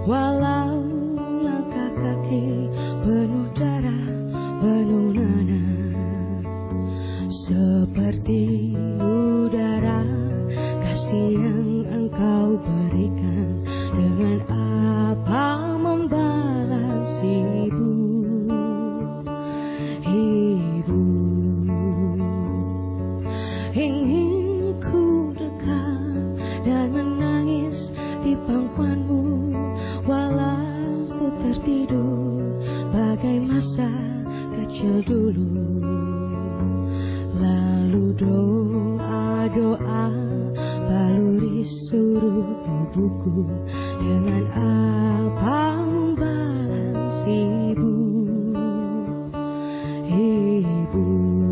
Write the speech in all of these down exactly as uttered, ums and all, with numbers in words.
Walau langkah kaki penuh darah, penuh nanah, seperti udara kasih yang engkau berikan. Dengan apa membalas ibu, ibu, ingin ku dekat dan menangis di pangkuanmu, walau ku tertidur bagai masa kecil dulu. Lalu doa-doa baluri seluruh tubuhku. Dengan apa membalas ibu, ibu.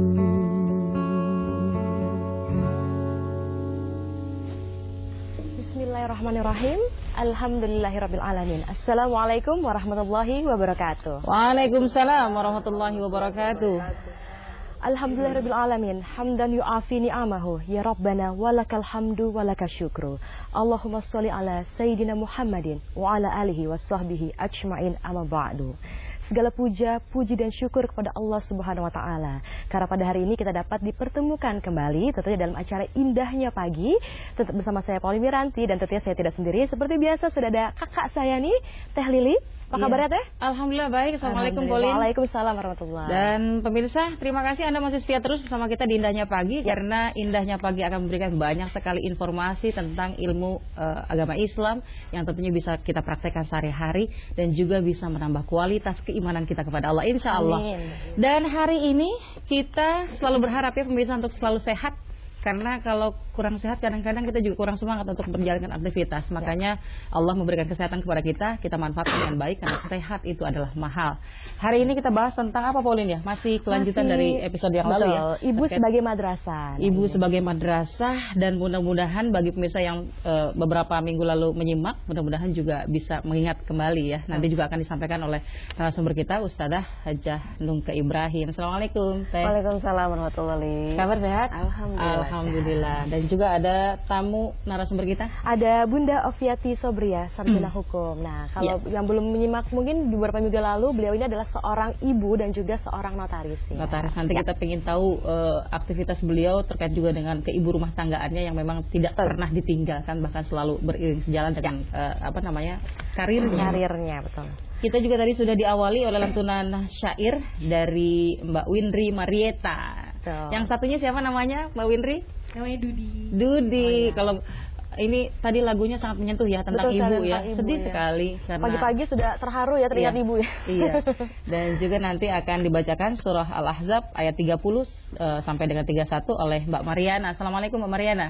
Bismillahirrahmanirrahim. Alhamdulillahirabbil alamin. Assalamualaikum warahmatullahi wabarakatuh. Waalaikumsalam warahmatullahi wabarakatuh. Alhamdulillahirabbil alamin, hamdan yu'afi ni'amahu, ya Rabbana walakal hamdu walakal syukru. Allahumma sholli ala Sayyidina Muhammadin wa ala alihi wa sahbihi ajma'in, amma ba'du. Segala puja, puji dan syukur kepada Allah Subhanahu wa taala. Karena pada hari ini kita dapat dipertemukan kembali tentunya dalam acara Indahnya Pagi, tetap bersama saya Pauli Miranti, dan tentunya saya tidak sendiri. Seperti biasa sudah ada kakak saya nih, Teh Lili. Apa kabarnya Teh? Alhamdulillah baik. Assalamualaikum Pauline. Waalaikumsalam warahmatullahi. Dan pemirsa, terima kasih Anda masih setia terus bersama kita di Indahnya Pagi, ya. Karena Indahnya Pagi akan memberikan banyak sekali informasi tentang ilmu uh, agama Islam yang tentunya bisa kita praktekkan sehari-hari dan juga bisa menambah kualitas keimanan kita kepada Allah, insya Allah. Amin. Dan hari ini kita selalu berharap ya pemirsa untuk selalu sehat. Karena kalau kurang sehat kadang-kadang kita juga kurang semangat untuk menjalankan aktivitas. Makanya Allah memberikan kesehatan kepada kita, kita manfaatkan dengan baik karena sehat itu adalah mahal. Hari ini kita bahas tentang apa Pauline ya? Masih kelanjutan Masih, dari episode yang betul. lalu ya. Ibu Terkait sebagai madrasah. Ibu ini. sebagai madrasah, dan mudah-mudahan bagi pemirsa yang uh, beberapa minggu lalu menyimak, mudah-mudahan juga bisa mengingat kembali ya. Nanti juga akan disampaikan oleh narasumber kita Ustadzah Hajah Nungke Ibrahim. Assalamualaikum Teh. Waalaikumsalam warahmatullahi. Kabar sehat? Alhamdulillah. Alhamdulillah. Dan juga ada tamu narasumber kita. Ada Bunda Oviati Sobria, sarjana hmm. hukum. Nah, kalau ya. yang belum menyimak mungkin beberapa minggu lalu, beliau ini adalah seorang ibu dan juga seorang notaris. Ya. Notaris. Nanti ya. kita ingin tahu uh, aktivitas beliau terkait juga dengan keibu rumah tanggaannya yang memang tidak betul. pernah ditinggalkan, bahkan selalu beriring sejalan dengan ya. uh, apa namanya karirnya. Karirnya betul. Kita juga tadi sudah diawali oleh lantunan syair dari Mbak Windri Marieta. So. Yang satunya siapa namanya, Mbak Windri? Namanya Dudi. Dudi. Oh, ya. Kalau ini tadi lagunya sangat menyentuh ya tentang Betul, ibu ya. Ibu, Sedih ya. sekali karena pagi-pagi sudah terharu ya teringat iya, ibu ya. Iya. Dan juga nanti akan dibacakan surah Al-Ahzab ayat tiga puluh uh, sampai dengan tiga puluh satu oleh Mbak Mariana. Assalamualaikum Mbak Mariana.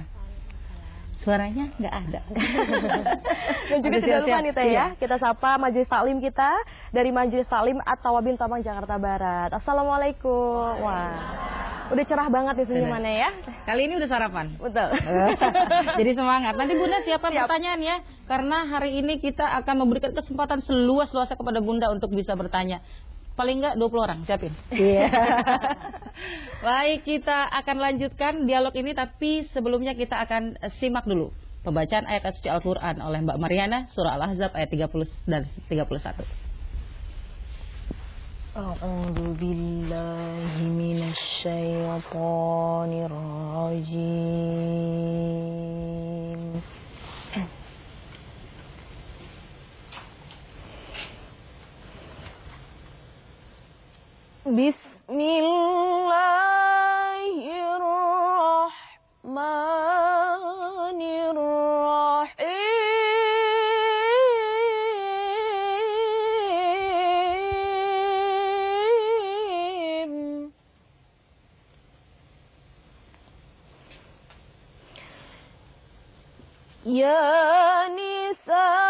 Suaranya nggak ada. Dan juga tidak lupa nih Teh ya, kita sapa majelis taklim kita dari Majelis Taklim At-Tawabin Tomang Jakarta Barat. Assalamualaikum. Wah, udah cerah banget nih senyumannya ya. Kali ini udah sarapan. Betul. Jadi semangat. Nanti Bunda siapkan Siap. pertanyaan ya, karena hari ini kita akan memberikan kesempatan seluas-luasnya kepada Bunda untuk bisa bertanya. Paling enggak dua puluh orang, siapin. Iya. Baik, kita akan lanjutkan dialog ini, tapi sebelumnya kita akan simak dulu pembacaan ayat suci Al-Quran oleh Mbak Mariana, surah Al-Ahzab ayat tiga puluh dan tiga puluh satu. A'udzu billahi minasy syaithanir rajim. Bismillahirrahmanirrahim. Ya nisa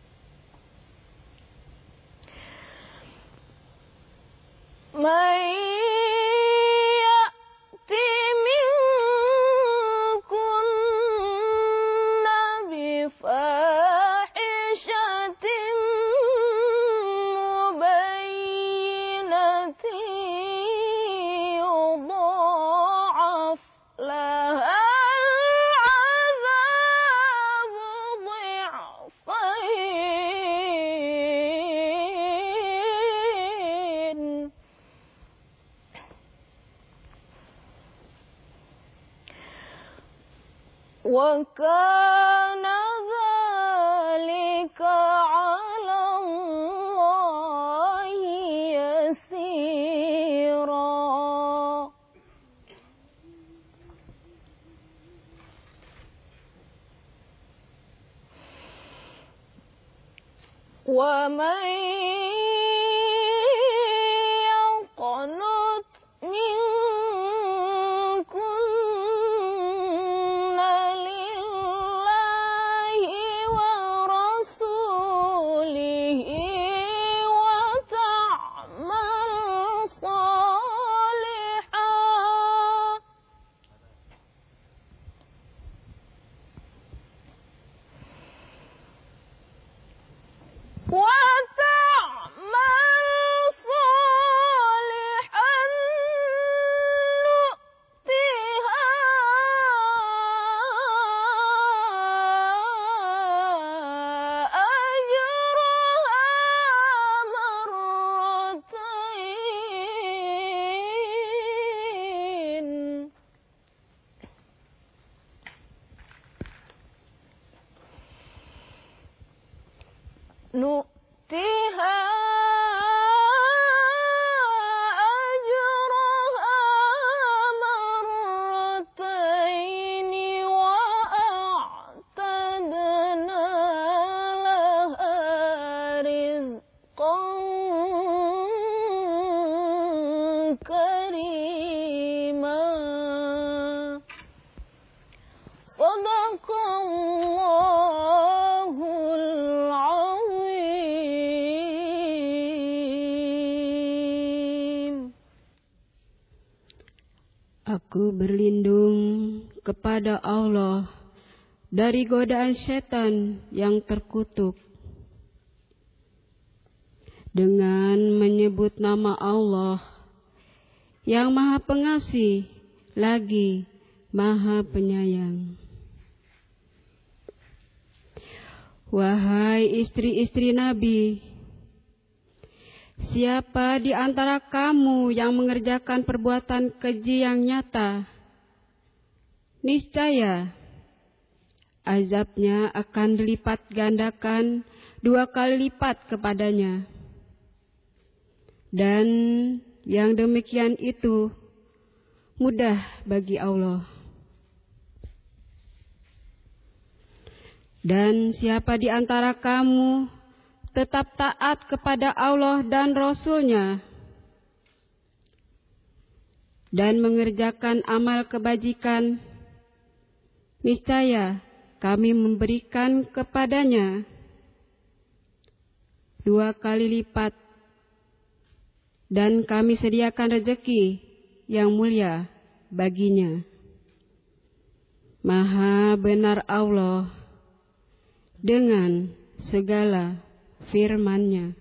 My وكان ذلك على الله يسيرا. ومن يقنط منكن لله ورسوله وتعمل صالحا وتعمل صالحا نؤتها أجرها مرتين نؤتها أجرها مرتين وأعتدنا لها رزقا كريما. صدق الله العظيم. Aku berlindung kepada Allah dari godaan setan yang terkutuk. Dengan menyebut nama Allah yang Maha Pengasih lagi Maha Penyayang. Wahai istri-istri Nabi, siapa di antara kamu yang mengerjakan perbuatan keji yang nyata, niscaya azabnya akan dilipat gandakan dua kali lipat kepadanya. Dan yang demikian itu mudah bagi Allah. Dan siapa di antara kamu tetap taat kepada Allah dan Rasul-Nya dan mengerjakan amal kebajikan, niscaya kami memberikan kepadanya dua kali lipat, dan kami sediakan rezeki yang mulia baginya. Maha benar Allah dengan segala firman-Nya.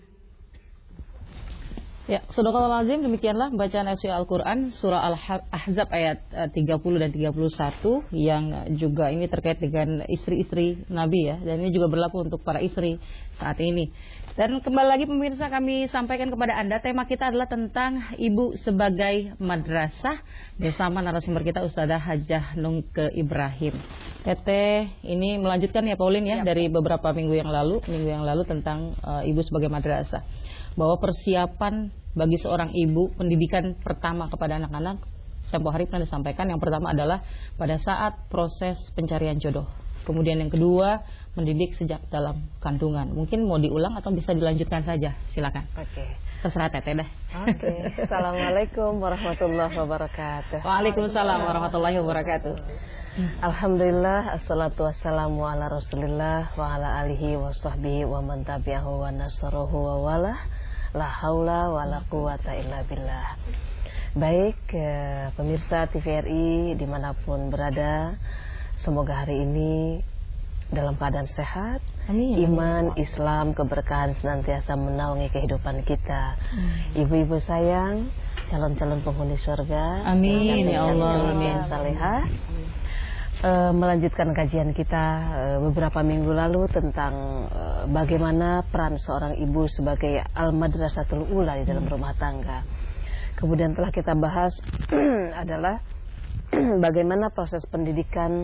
Ya, Sadaqallahul Azim, demikianlah bacaan ayat Al-Quran surah Al-Ahzab ayat tiga puluh dan tiga puluh satu yang juga ini terkait dengan istri-istri Nabi ya, dan ini juga berlaku untuk para istri saat ini. Dan kembali lagi pemirsa, kami sampaikan kepada Anda tema kita adalah tentang ibu sebagai madrasah bersama narasumber kita Ustazah Hajah Nungke Ibrahim. Teteh ini melanjutkan ya Pauline ya, ya dari beberapa minggu yang lalu, minggu yang lalu tentang uh, ibu sebagai madrasah. Bahwa persiapan bagi seorang ibu, pendidikan pertama kepada anak-anak, tempo hari pernah disampaikan. Yang pertama adalah pada saat proses pencarian jodoh. Kemudian yang kedua, mendidik sejak dalam kandungan. Mungkin mau diulang atau bisa dilanjutkan saja, silakan. Oke. Terserah Teteh deh. Oke. Assalamualaikum warahmatullahi wabarakatuh. Waalaikumsalam warahmatullahi wabarakatuh. Alhamdulillah, assalatu wassalamu ala rasulillah wa ala alihi wa sahbihi wa man tabi'ahu wa nasarahu wa walah. La haula wa la quwata illa billah. Baik, eh, pemirsa T V R I dimanapun berada, semoga hari ini dalam keadaan sehat. Amin. Iman, Islam, keberkahan senantiasa menaungi kehidupan kita. Ibu-ibu sayang, calon-calon penghuni surga. Amin ya Allah. Amin. Salihah. Uh, melanjutkan kajian kita uh, beberapa minggu lalu tentang uh, bagaimana peran seorang ibu sebagai al-madrasatul ula di dalam rumah tangga. Kemudian telah kita bahas adalah bagaimana proses pendidikan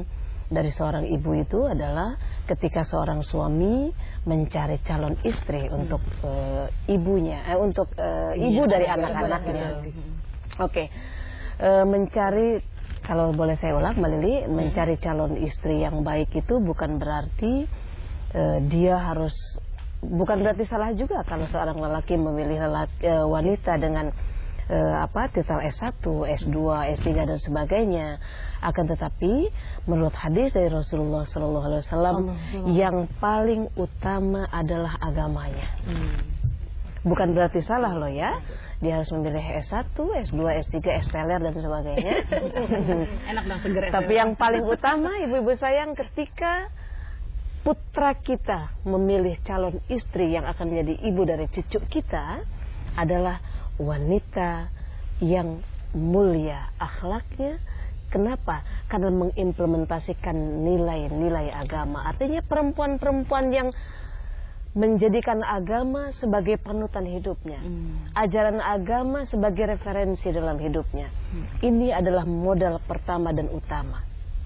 dari seorang ibu itu adalah ketika seorang suami mencari calon istri hmm. untuk uh, ibunya, eh, untuk uh, ibu iya, dari anak-anaknya. Oke, okay. uh, mencari, kalau boleh saya ulang, Mbak Lili, hmm. mencari calon istri yang baik itu bukan berarti uh, dia harus, bukan berarti salah juga kalau seorang lelaki memilih lelaki, uh, wanita dengan Uh, apa titel S satu, S dua, S tiga dan sebagainya. Akan tetapi menurut hadis dari Rasulullah Shallallahu Alaihi Wasallam yang paling utama adalah agamanya. Hmm. Bukan berarti salah loh ya. Dia harus memilih S satu, S dua, S tiga, S teler dan sebagainya. Enak dong seger. Tapi yang paling utama ibu-ibu sayang ketika putra kita memilih calon istri yang akan menjadi ibu dari cucu kita adalah wanita yang mulia akhlaknya. Kenapa? Karena mengimplementasikan nilai-nilai agama. Artinya perempuan-perempuan yang menjadikan agama sebagai panutan hidupnya, hmm. ajaran agama sebagai referensi dalam hidupnya. hmm. Ini adalah modal pertama dan utama.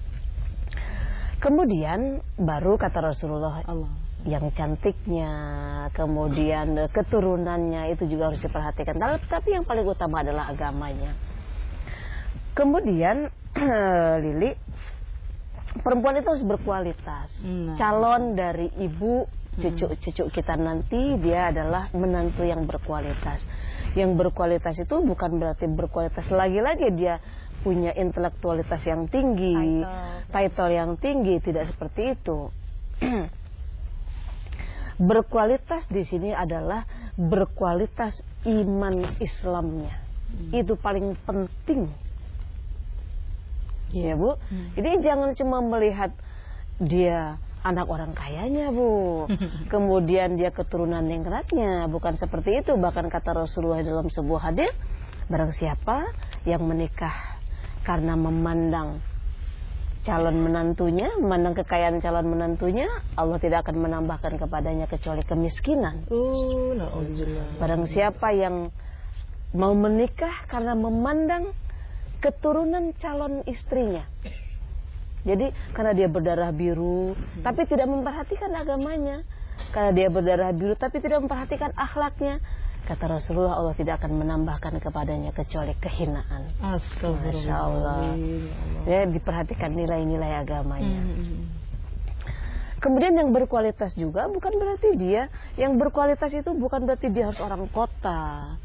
Kemudian baru kata Rasulullah, Allah, yang cantiknya, kemudian keturunannya itu juga harus diperhatikan. Tapi yang paling utama adalah agamanya. Kemudian Lili, perempuan itu harus berkualitas. Nah. Calon dari ibu cucu-cucu kita nanti dia adalah menantu yang berkualitas. Yang berkualitas itu bukan berarti berkualitas lagi-lagi dia punya intelektualitas yang tinggi, title, title yang tinggi, tidak seperti itu. Berkualitas di sini adalah berkualitas iman Islamnya. Hmm. Itu paling penting. Ya, Bu. Hmm. Jadi jangan cuma melihat dia anak orang kayanya, Bu. Kemudian dia keturunan ningratnya, bukan seperti itu. Bahkan kata Rasulullah dalam sebuah hadis, barang siapa yang menikah karena memandang calon menantunya, memandang kekayaan calon menantunya, Allah tidak akan menambahkan kepadanya kecuali kemiskinan. Uh, no, barang siapa yang mau menikah karena memandang keturunan calon istrinya, jadi karena dia berdarah biru hmm. tapi tidak memperhatikan agamanya, karena dia berdarah biru tapi tidak memperhatikan akhlaknya, kata Rasulullah, Allah tidak akan menambahkan kepadanya kecuali kehinaan. Astagfirullah. Masya Allah. Ya, diperhatikan nilai-nilai agamanya. Hmm. Kemudian yang berkualitas juga bukan berarti dia, yang berkualitas itu bukan berarti dia harus orang kota.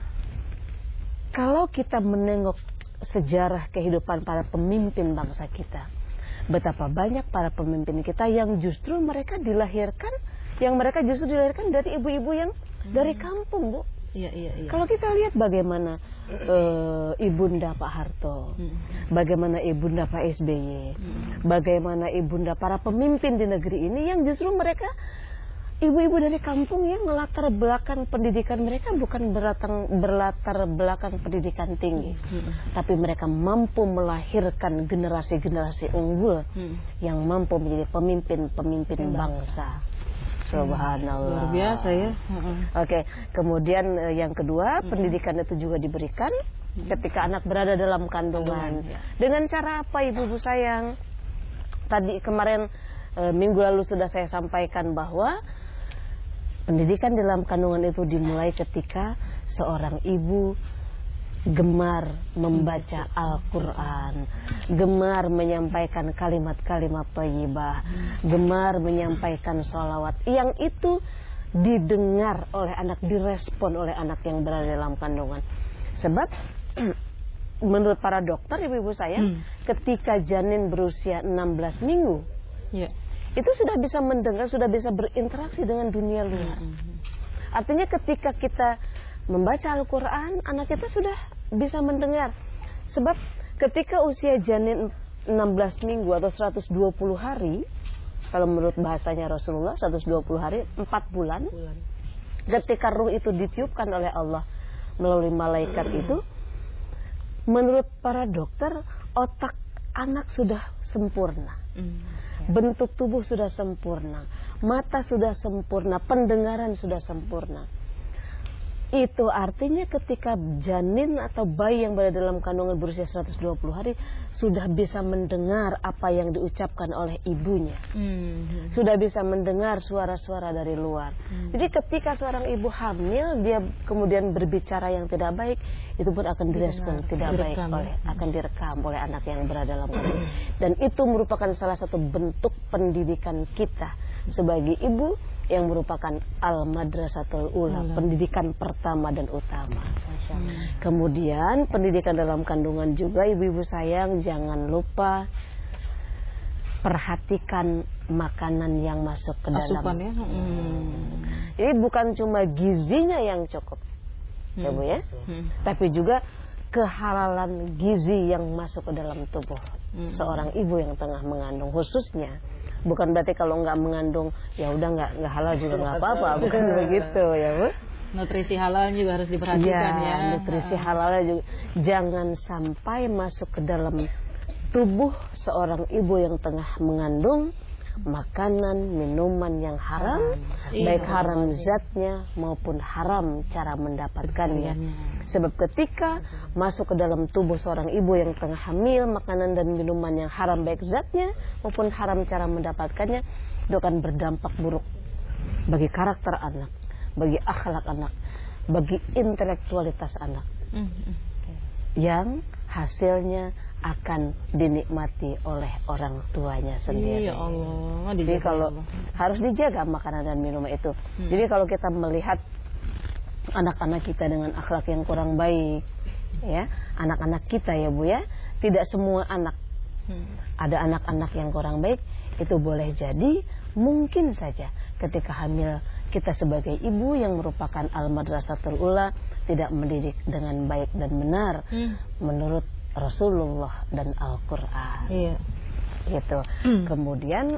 Kalau kita menengok sejarah kehidupan para pemimpin bangsa kita, betapa banyak para pemimpin kita yang justru mereka dilahirkan, yang mereka justru dilahirkan dari ibu-ibu yang dari kampung, Bu. Iya, iya, iya. Kalau kita lihat bagaimana uh, ibunda Pak Harto, hmm. bagaimana ibunda Pak S B Y, hmm. bagaimana ibunda para pemimpin di negeri ini yang justru mereka ibu-ibu dari kampung yang melatar belakang pendidikan mereka bukan berlatang, berlatar belakang pendidikan tinggi, hmm. tapi mereka mampu melahirkan generasi-generasi unggul hmm. yang mampu menjadi pemimpin-pemimpin bangsa. Subhanallah. Luar biasa ya. Uh-uh. Oke, okay. Kemudian uh, yang kedua, uh-uh. pendidikan itu juga diberikan uh-uh. ketika anak berada dalam kandungan. Ya. Dengan cara apa, ibu-ibu sayang? Tadi kemarin uh, minggu lalu sudah saya sampaikan bahwa pendidikan dalam kandungan itu dimulai ketika seorang ibu gemar membaca Al-Quran, gemar menyampaikan kalimat-kalimat thayyibah, gemar menyampaikan sholawat, yang itu didengar oleh anak, direspon oleh anak yang berada dalam kandungan. Sebab menurut para dokter, ibu-ibu saya, hmm. ketika janin berusia enam belas minggu, yeah. itu sudah bisa mendengar, sudah bisa berinteraksi dengan dunia luar. Hmm. Artinya ketika kita membaca Al-Quran, anak kita sudah bisa mendengar. Sebab ketika usia janin enam belas minggu atau seratus dua puluh hari, kalau menurut bahasanya Rasulullah seratus dua puluh hari, empat bulan, bulan. Ketika ruh itu ditiupkan oleh Allah melalui malaikat itu, menurut para dokter, otak anak sudah sempurna, bentuk tubuh sudah sempurna, mata sudah sempurna, pendengaran sudah sempurna. Itu artinya ketika janin atau bayi yang berada dalam kandungan berusia seratus dua puluh hari sudah bisa mendengar apa yang diucapkan oleh ibunya. Hmm. Sudah bisa mendengar suara-suara dari luar. Hmm. Jadi ketika seorang ibu hamil, dia kemudian berbicara yang tidak baik, itu pun akan direspon tidak baik oleh, akan direkam oleh anak yang berada dalam kandungan. Dan itu merupakan salah satu bentuk pendidikan kita sebagai ibu, yang merupakan al-madrasatul ula, hmm. pendidikan pertama dan utama. Hmm. Kemudian pendidikan dalam kandungan juga, ibu-ibu sayang, jangan lupa perhatikan makanan yang masuk ke dalam. Asupan ya. Hmm. Jadi bukan cuma gizinya yang cukup, hmm. ya Bu ya, hmm. tapi juga kehalalan gizi yang masuk ke dalam tubuh hmm. seorang ibu yang tengah mengandung, khususnya. Bukan berarti kalau nggak mengandung ya udah nggak nggak halal juga nggak apa-apa, bukan begitu ya Bu. Nutrisi halal juga harus diperhatikan ya. Ya, nutrisi halalnya juga jangan sampai masuk ke dalam tubuh seorang ibu yang tengah mengandung makanan, minuman yang haram, haram. Baik haram zatnya maupun haram cara mendapatkannya. Sebab ketika masuk ke dalam tubuh seorang ibu yang tengah hamil, makanan dan minuman yang haram baik zatnya maupun haram cara mendapatkannya, itu akan berdampak buruk bagi karakter anak, bagi akhlak anak, bagi intelektualitas anak, mm-hmm. yang hasilnya akan dinikmati oleh orang tuanya sendiri. Ya Allah, jadi kalau Allah. Harus dijaga makanan dan minuman itu. Hmm. Jadi kalau kita melihat anak-anak kita dengan akhlak yang kurang baik, ya, anak-anak kita ya Bu ya, tidak semua anak. Hmm. Ada anak-anak yang kurang baik, itu boleh jadi mungkin saja ketika hamil kita sebagai ibu yang merupakan al-madrasatul ula tidak mendidik dengan baik dan benar hmm. menurut Rasulullah dan Al-Quran. Iya. Gitu. Hmm. Kemudian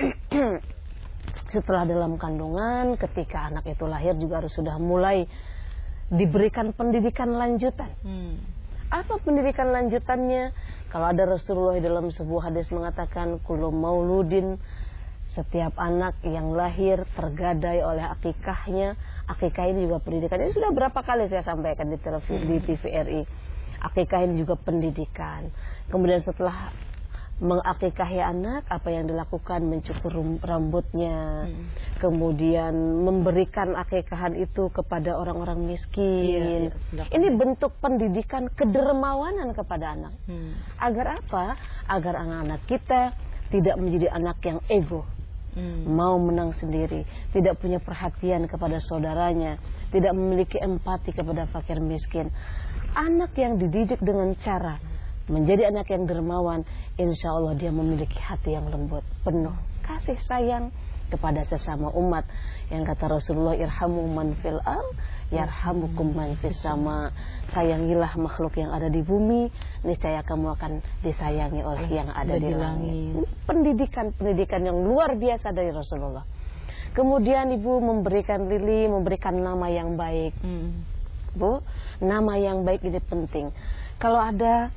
setelah dalam kandungan, ketika anak itu lahir juga harus sudah mulai diberikan pendidikan lanjutan. Hmm. Apa pendidikan lanjutannya? Kalau ada Rasulullah dalam sebuah hadis mengatakan kullu mauludin, setiap anak yang lahir tergadai oleh akikahnya. Akikah ini juga pendidikan. Ini sudah berapa kali saya sampaikan di televisi, di T V R I. Akikah ini juga pendidikan. Kemudian setelah mengakikahi anak, apa yang dilakukan? Mencukur rambutnya, hmm. kemudian memberikan akikahan itu kepada orang-orang miskin. Iya, iya, ini bentuk pendidikan kedermawanan kepada anak. Hmm. Agar apa? Agar anak-anak kita tidak menjadi anak yang ego, hmm. mau menang sendiri, tidak punya perhatian kepada saudaranya, tidak memiliki empati kepada fakir miskin. Anak yang dididik dengan cara menjadi anak yang dermawan, insya Allah dia memiliki hati yang lembut, penuh kasih sayang kepada sesama umat. Yang kata Rasulullah, irhamu man fil al yarhamukum man fis sama. Sayangilah makhluk yang ada di bumi, niscaya kamu akan disayangi oleh yang ada di langit. Pendidikan-pendidikan yang luar biasa dari Rasulullah. Kemudian ibu memberikan Lili, memberikan nama yang baik. hmm. Bu, nama yang baik ini penting. Kalau ada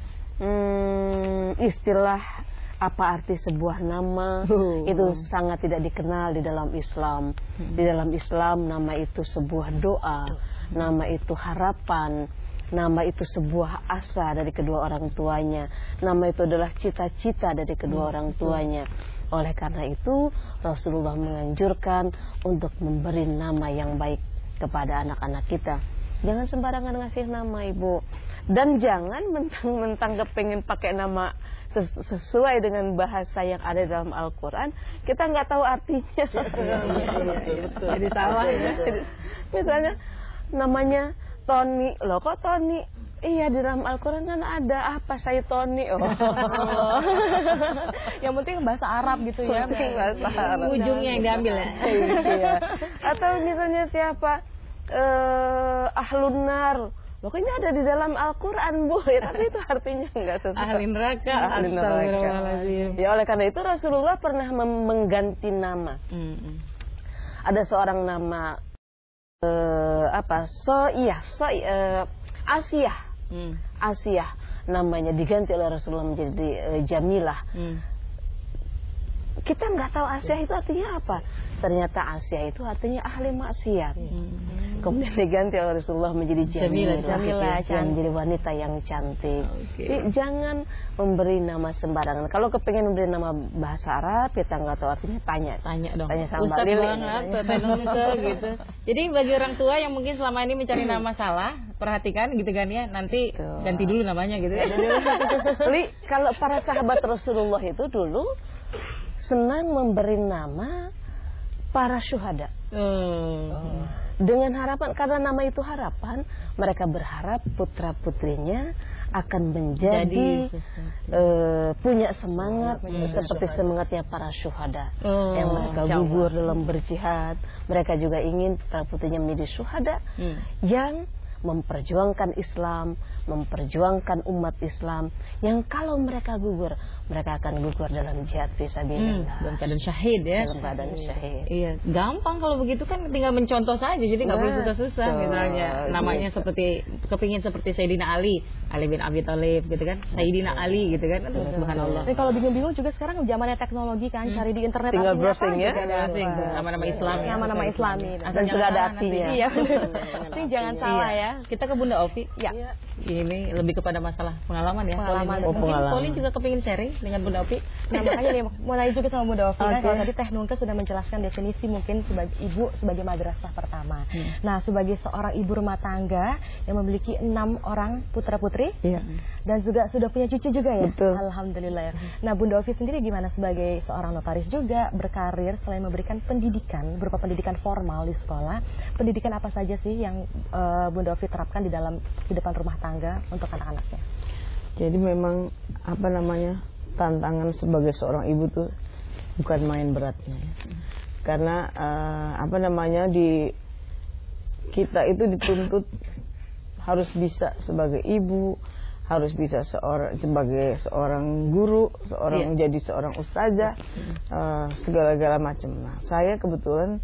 hmm, istilah apa arti sebuah nama, uh. itu sangat tidak dikenal di dalam Islam. Hmm. Di dalam Islam nama itu sebuah doa, hmm. nama itu harapan, nama itu sebuah asa dari kedua orang tuanya, nama itu adalah cita-cita dari kedua hmm. orang tuanya. Oleh karena itu Rasulullah menganjurkan untuk memberi nama yang baik kepada anak-anak kita. Jangan sembarangan ngasih nama ibu. Dan jangan mentang-mentang kepengen pakai nama sesuai dengan bahasa yang ada dalam Al-Quran, kita nggak tahu artinya. Jadi salah ya. Misalnya namanya Tony, loh kok Tony? Iya, di dalam Al-Quran kan ada apa saya Tony. Oh. Yang penting bahasa Arab gitu ya. Bahasa Arab. Ujungnya yang diambil ya. Iya. Atau misalnya siapa? Uh, ahlun nar, loh ini ada di dalam Al-Quran Bu, ya, tapi itu artinya enggak sesuai. Ahli neraka. Ahli neraka. Ya oleh karena itu Rasulullah pernah mengganti nama. Mm-hmm. Ada seorang nama uh, apa? So iya, so uh, Asia, mm. Asia namanya diganti oleh Rasulullah menjadi uh, Jamilah. Mm. Kita nggak tahu Asia itu artinya apa. Ternyata Asia itu artinya ahli maksiat. Hmm. kemudian diganti oleh Rasulullah menjadi Jamilah, Jamilah, yang menjadi wanita yang cantik. Okay. Jadi jangan memberi nama sembarangan. Kalau kepengen memberi nama bahasa Arab, kita nggak tahu artinya, tanya, tanya dong. Tanya sama Ustadz Lili, banget, Tetenunke gitu. Jadi bagi orang tua yang mungkin selama ini mencari nama salah, perhatikan gitu kan ya, nanti Tuh. ganti dulu namanya gitu ya. Li, kalau para sahabat Rasulullah itu dulu senang memberi nama para syuhada. Hmm. Dengan harapan, karena nama itu harapan, mereka berharap putra putrinya akan menjadi uh, punya semangat hmm. seperti semangatnya para syuhada oh, yang mereka gugur dalam berjihad. Mereka juga ingin putra putrinya menjadi syuhada hmm. yang memperjuangkan Islam, memperjuangkan umat Islam, yang kalau mereka gugur, mereka akan gugur dalam jihad fisabilillah. Hmm, dalam keadaan syahid ya. Dalam keadaan syahid. Iya, gampang kalau begitu kan, tinggal mencontoh saja, jadi nggak perlu susah-susah. Misalnya namanya seperti kepingin seperti Sayyidina Ali, Ali bin Abi Thalib gitu kan, Sayyidina Ali gitu kan. Aduh, subhanallah. Tapi kalau bingung-bingung juga sekarang zamannya teknologi kan, cari di internet tinggal browsing ya. Nama-nama Islam ya. Nama-nama Islami. Dan sudah ada artinya. Iya. Ini jangan salah ya. Kita ke Bunda Ovi. Ya. Ini lebih kepada masalah pengalaman ya. Pengalaman. Oh, mungkin Pauline juga kepingin sharing dengan Bunda Ovi. Nah, makanya nih mau nanya juga sama Bunda Ovi. Okay. Kan, kalau tadi Teh Nunke sudah menjelaskan definisi mungkin sebagai ibu sebagai madrasah pertama. Hmm. Nah, sebagai seorang ibu rumah tangga yang memiliki enam orang putra putri, iya. dan juga sudah punya cucu juga ya. Betul. Alhamdulillah ya. Nah, Bunda Ovi sendiri gimana sebagai seorang notaris juga berkarir selain memberikan pendidikan berupa pendidikan formal di sekolah, pendidikan apa saja sih yang uh, Bunda Ovi terapkan di dalam kehidupan rumah tangga untuk anak-anaknya? Jadi memang apa namanya, tantangan sebagai seorang ibu tuh bukan main beratnya ya. Karena uh, apa namanya, di kita itu dituntut harus bisa sebagai ibu, harus bisa seorang sebagai seorang guru, seorang yeah. menjadi seorang ustazah, uh, segala-gala macam. Nah, saya kebetulan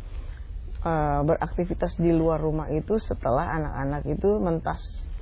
uh, beraktivitas di luar rumah itu setelah anak-anak itu mentas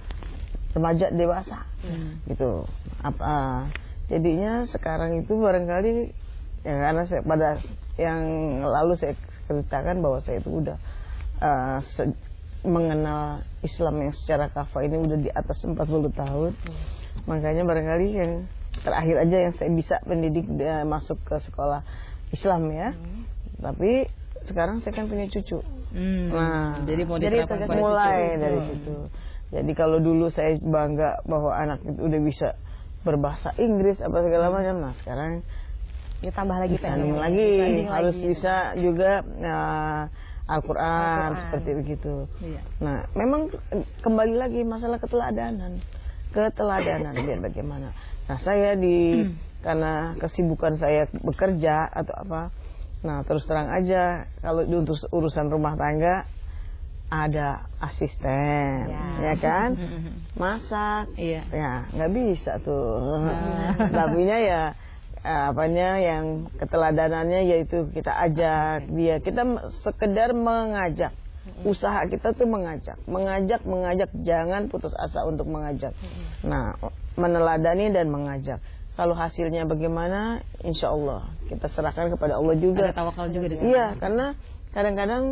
remaja dewasa, hmm. gitu. Apa, uh, jadinya sekarang itu barangkali ya, karena saya pada yang lalu saya ceritakan bahwa saya itu udah uh, se- mengenal Islam yang secara kafa ini udah di atas empat puluh tahun. Hmm. Makanya barangkali yang terakhir aja yang saya bisa pendidik dia masuk ke sekolah Islam ya. Hmm. Tapi sekarang saya kan punya cucu. Hmm. Nah, jadi mau jadi mulai cucu. dari hmm. situ. Jadi kalau dulu saya bangga bahwa anak itu udah bisa berbahasa Inggris apa segala macam, nah sekarang ditambah lagi disanding lagi, harus lagi. Bisa juga uh, Al-Quran, Al-Quran seperti begitu. Iya. Nah, memang kembali lagi masalah keteladanan, keteladanan biar bagaimana. Nah, saya di hmm. karena kesibukan saya bekerja atau apa, nah terus terang aja kalau untuk urusan rumah tangga ada asisten, ya, ya kan, masak, iya. ya nggak bisa tuh. Tapinya ya apanya yang keteladanannya yaitu kita ajak dia, kita sekedar mengajak, usaha kita tuh mengajak, mengajak, mengajak, jangan putus asa untuk mengajak. Nah, meneladani dan mengajak. Kalau hasilnya bagaimana, insya Allah kita serahkan kepada Allah juga. Ada tawakal juga di sana. Iya, karena kadang-kadang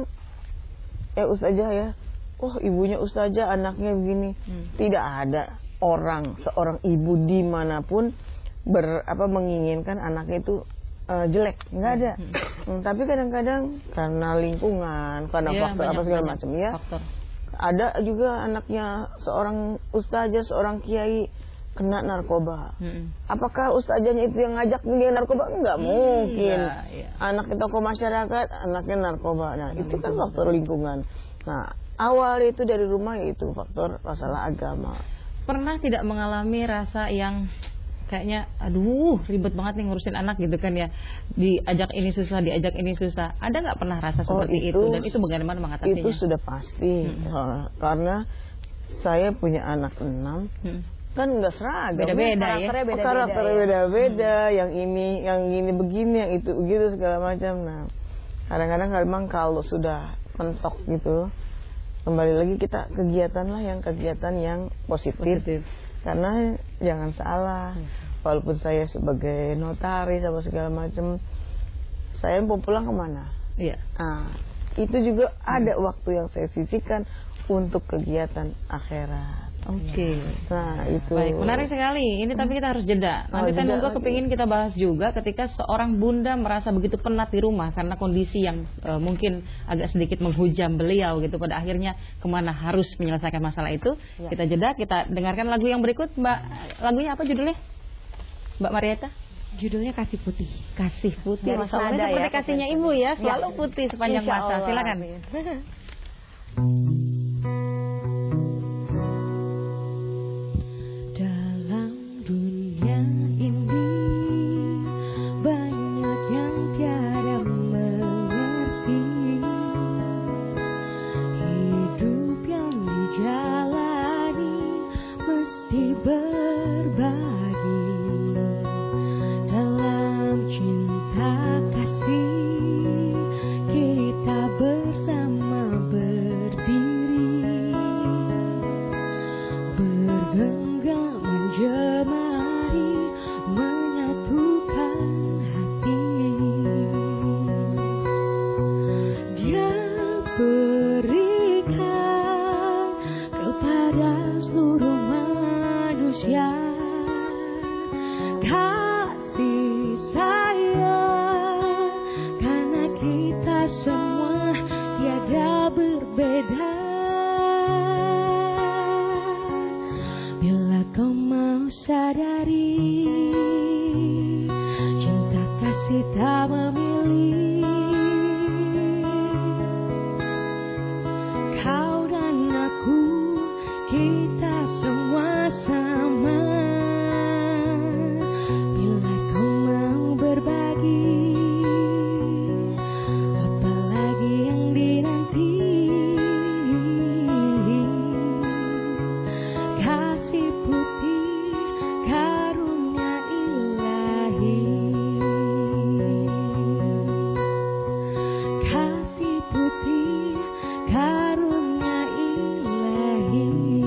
eh ustazah ya, oh ibunya ustazah anaknya begini, hmm. tidak ada orang seorang ibu dimanapun ber apa menginginkan anaknya itu uh, jelek, nggak ada. Hmm. Hmm, tapi kadang-kadang karena lingkungan, karena ya, faktor apa segala macam ya. Faktor. Ada juga anaknya seorang ustazah, seorang kiai kena narkoba. Hmm. Apakah ustazahnya itu yang ngajak dia narkoba? Enggak hmm, mungkin. Ya, ya. Anak tokoh masyarakat, anaknya narkoba. Nah, hmm. itu kan faktor lingkungan. Nah, awal itu dari rumah itu faktor masalah agama. Pernah tidak mengalami rasa yang kayaknya aduh ribet banget nih ngurusin anak gitu kan ya, diajak ini susah, diajak ini susah. Ada nggak pernah rasa seperti oh, itu, itu dan itu bagaimana mengatasinya? Itu sudah pasti. Hmm. Karena saya punya anak enam. Hmm. Kan nggak seragam, beda-beda ya, beda-beda, karakternya beda-beda, ya. Yang ini, yang ini begini, yang itu begitu segala macam. Nah, kadang-kadang memang kalau sudah mentok gitu, kembali lagi kita kegiatan lah yang kegiatan yang positif. positif. Karena jangan salah, walaupun saya sebagai notaris apa segala macam, saya mau pulang kemana? Iya. Nah, itu juga ada waktu yang saya sisihkan untuk kegiatan akhirat. Oke. Okay. Nah itu. Baik, menarik sekali. Ini tapi kita harus jeda. Nanti Oh, saya jeda nunggu lagi. kepingin kita bahas juga ketika seorang bunda merasa begitu penat di rumah karena kondisi yang e, mungkin agak sedikit menghujam beliau gitu. Pada akhirnya kemana harus menyelesaikan masalah itu? Ya. Kita jeda. Kita dengarkan lagu yang berikut, Mbak. Lagunya apa judulnya, Mbak Marieta? Judulnya Kasih Putih. Kasih Putih. Dari Masya Allah, Nada seperti ya, kasihnya pokoknya. ibu ya, selalu Ya. putih sepanjang Insya masa. Allah. Silakan. Dalam dunia ini banyak yang tiada mengerti. Hidup yang dijalani mesti berbagi. Dalam cinta kasih kita bersama berdiri, bergenggam menjemari, menyatukan hati. Dia berikan kepada seluruh manusia kasih sayang, karena kita semua tiada berbeda. Bila kau mau sadari, cinta kasih tak memilih. Kau dan aku, kita semua sama. Bila kau mau berbagi, apalagi yang dinanti. Kasih putih karunia ilahi. Kasih putih karunia ilahi.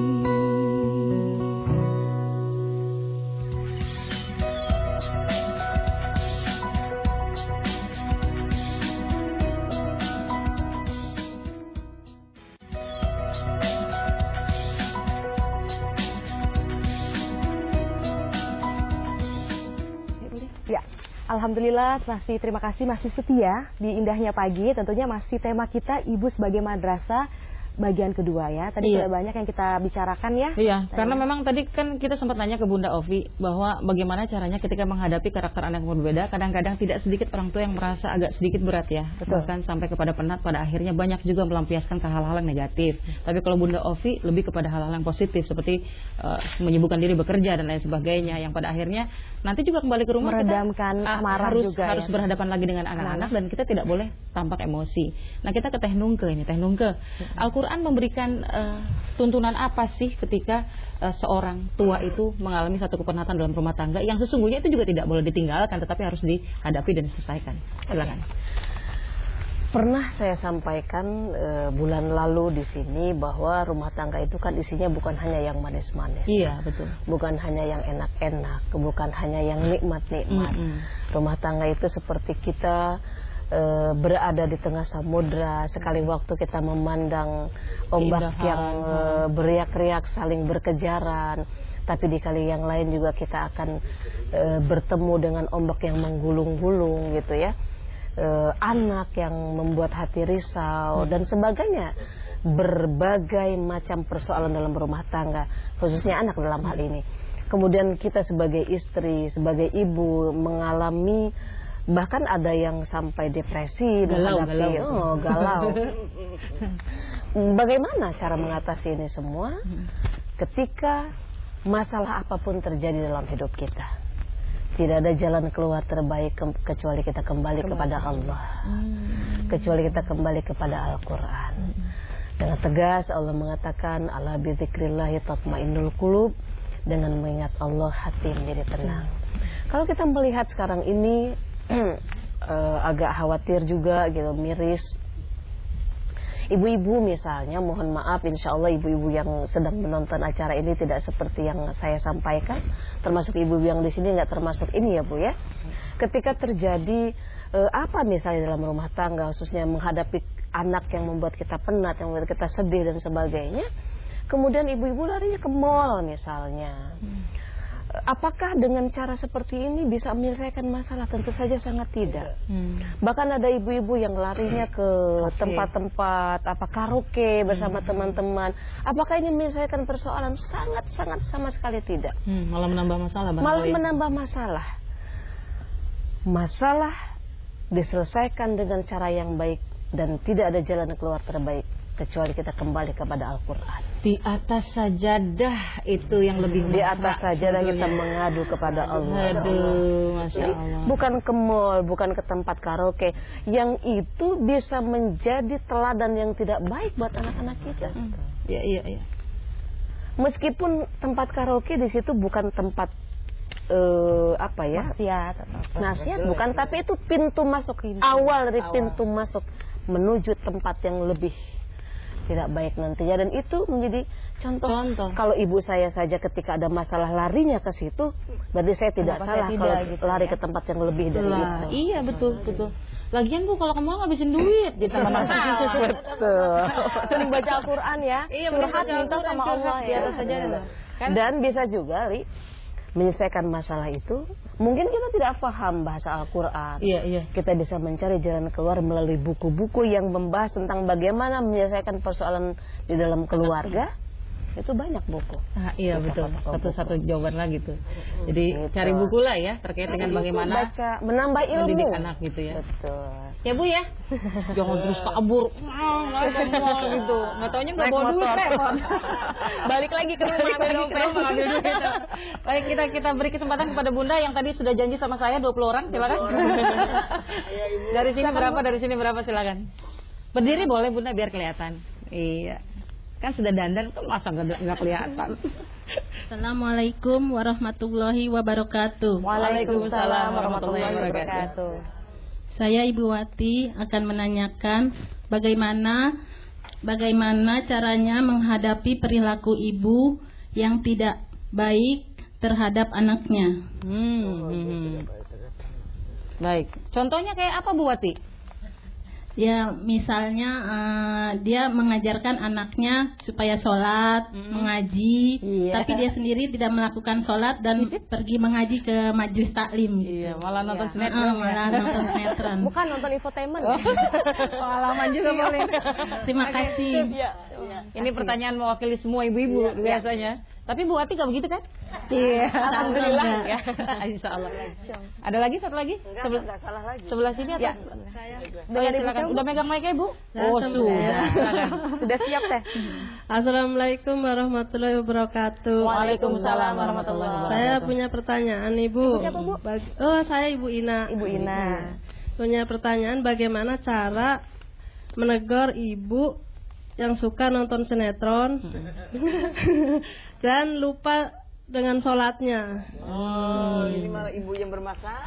Ya, alhamdulillah masih terima kasih masih setia di Indahnya Pagi. Tentunya masih tema kita Ibu sebagai Madrasah bagian kedua ya. Tadi Iya. sudah banyak yang kita bicarakan ya. Iya, karena memang tadi kan kita sempat nanya ke Bunda Ovi bahwa bagaimana caranya ketika menghadapi karakter anak yang berbeda. Kadang-kadang tidak sedikit orang tua yang merasa agak sedikit berat ya, Betul. bahkan sampai kepada penat. Pada akhirnya banyak juga melampiaskan ke hal-hal yang negatif. Tapi kalau Bunda Ovi lebih kepada hal-hal yang positif seperti uh, menyibukkan diri bekerja dan lain sebagainya, yang pada akhirnya nanti juga kembali ke rumah Meredamkan kita, uh, amarah harus juga harus ya. berhadapan lagi dengan anak-anak dan kita tidak boleh tampak emosi. Nah, kita ke Teh Nungke ini, Teh Nungke. Al-Qur'an memberikan uh, tuntunan apa sih ketika uh, seorang tua itu mengalami satu kepenatan dalam rumah tangga yang sesungguhnya itu juga tidak boleh ditinggalkan tetapi harus dihadapi dan diselesaikan. Silakan. Pernah saya sampaikan e, bulan lalu di sini bahwa rumah tangga itu kan isinya bukan hanya yang manis-manis. Iya, betul. Bukan hanya yang enak-enak, bukan hanya yang nikmat-nikmat. Mm-mm. Rumah tangga itu seperti kita e, berada di tengah samudra, sekali waktu kita memandang ombak Keindahan. yang e, beriak-riak saling berkejaran. Tapi di kali yang lain juga kita akan e, bertemu dengan ombak yang menggulung-gulung gitu ya. Uh, anak yang membuat hati risau hmm. dan sebagainya, berbagai macam persoalan dalam rumah tangga, khususnya anak dalam hal ini. Kemudian kita sebagai istri, sebagai ibu mengalami, bahkan ada yang sampai depresi, galau, menghadapi, galau. oh galau. Bagaimana cara mengatasi ini semua? Ketika masalah apapun terjadi dalam hidup kita, tidak ada jalan keluar terbaik ke kecuali kita kembali Kembali. kepada Allah, hmm. kecuali kita kembali kepada Al-Quran. Hmm. Dengan tegas Allah mengatakan, ala bizikrillahi tatmainnul qulub, dengan mengingat Allah hati menjadi tenang. Hmm. Kalau kita melihat sekarang ini uh, agak khawatir juga gitu, miris. Ibu-ibu misalnya, mohon maaf, insya Allah ibu-ibu yang sedang menonton acara ini tidak seperti yang saya sampaikan, termasuk ibu-ibu yang di sini nggak termasuk ini ya Bu ya. Ketika terjadi eh, apa misalnya dalam rumah tangga, khususnya menghadapi anak yang membuat kita penat, yang membuat kita sedih dan sebagainya. Kemudian ibu-ibu larinya ke mall misalnya. Hmm. Apakah dengan cara seperti ini bisa menyelesaikan masalah? Tentu saja sangat tidak. Hmm. Bahkan ada ibu-ibu yang larinya ke tempat-tempat apa karaoke bersama teman-teman. Hmm. Apakah ini menyelesaikan persoalan? Sangat-sangat sama sekali tidak. Hmm, malah menambah masalah. Malah menambah masalah. Masalah diselesaikan dengan cara yang baik dan tidak ada jalan keluar terbaik kecuali kita kembali kepada Al-Quran. Di atas sajadah itu yang lebih di atas sajadah kita mengadu kepada Allah. Aduh, Masya Allah. Bukan ke mall, bukan ke tempat karaoke. Yang itu bisa menjadi teladan yang tidak baik buat anak-anak kita. Iya, iya, iya. Meskipun tempat karaoke di situ bukan tempat uh, apa ya? Nasihat, nasihat bukan, tapi itu pintu masuk, awal dari pintu masuk menuju tempat yang lebih tidak baik nantinya. Dan itu menjadi contoh, contoh. Kalau ibu saya saja ketika ada masalah larinya ke situ, berarti saya tidak Kenapa salah saya tidak, kalau gitu, lari ya? Ke tempat yang lebih dari lah, itu. Iya betul betul. Lagian Bu kalau kamu ngabisin duit gitu betul. Sering baca Al-Quran ya. Iya, curhat minta sama Allah ya. Saja kan? Dan bisa juga Li, menyelesaikan masalah itu, mungkin kita tidak paham bahasa Al-Quran. Iya, iya. Kita bisa mencari jalan keluar melalui buku-buku yang membahas tentang bagaimana menyelesaikan persoalan di dalam keluarga. Itu banyak buku. Ah, iya betul. Satu-satu jawaban lagi tuh. Jadi gitu. Cari buku lah ya terkait dengan bagaimana baca, menambah ilmu mendidik anak gitu ya. Betul. Ya Bu ya. Jangan terus kabur. Nggak gitu. Nggak taunya nggak bawa duit. Balik lagi ke rumah ambil dompet. Baik, kita kita beri kesempatan kepada Bunda yang tadi sudah janji sama saya dua puluh orang, silakan. Dari sini berapa? Dari sini berapa silakan. Berdiri boleh Bunda biar kelihatan. Iya. Kan sudah dandan kan masa nggak kelihatan. Assalamualaikum warahmatullahi wabarakatuh. Waalaikumsalam warahmatullahi wabarakatuh. Saya Ibu Wati akan menanyakan bagaimana bagaimana caranya menghadapi perilaku ibu yang tidak baik terhadap anaknya. Hmm, hmm. Baik. Contohnya kayak apa Bu Wati? Ya misalnya uh, dia mengajarkan anaknya supaya sholat, mm. mengaji, iya. Tapi dia sendiri tidak melakukan sholat dan pergi mengaji ke majelis taklim. Iya, malah nonton iya. sinetron. Uh, malah nonton sinetron. Bukan nonton infotainment. Oh. Pengalaman juga boleh. Terima kasih. Ya. Ini pertanyaan mewakili semua ibu-ibu ya, biasanya. Ya. Tapi Bu Wati gak begitu kan? Iya, alhamdulillah ya. Insyaallah. Ada lagi satu lagi? Enggak, Sebel enggak salah lagi. Sebelah sini atau? Ya. Saya. Boleh silakan. Udah megang mic-nya, Bu? Nah, oh, sudah. Sudah siap, Teh. Assalamualaikum warahmatullahi wabarakatuh. Waalaikumsalam warahmatullahi wabarakatuh. Saya punya pertanyaan, Ibu. Ibu siapa, Bu? Bag oh, saya Ibu Ina. Ibu Ina. Punya pertanyaan bagaimana cara menegur ibu yang suka nonton sinetron dan lupa dengan sholatnya. Oh, ini malah ibu yang bermasalah.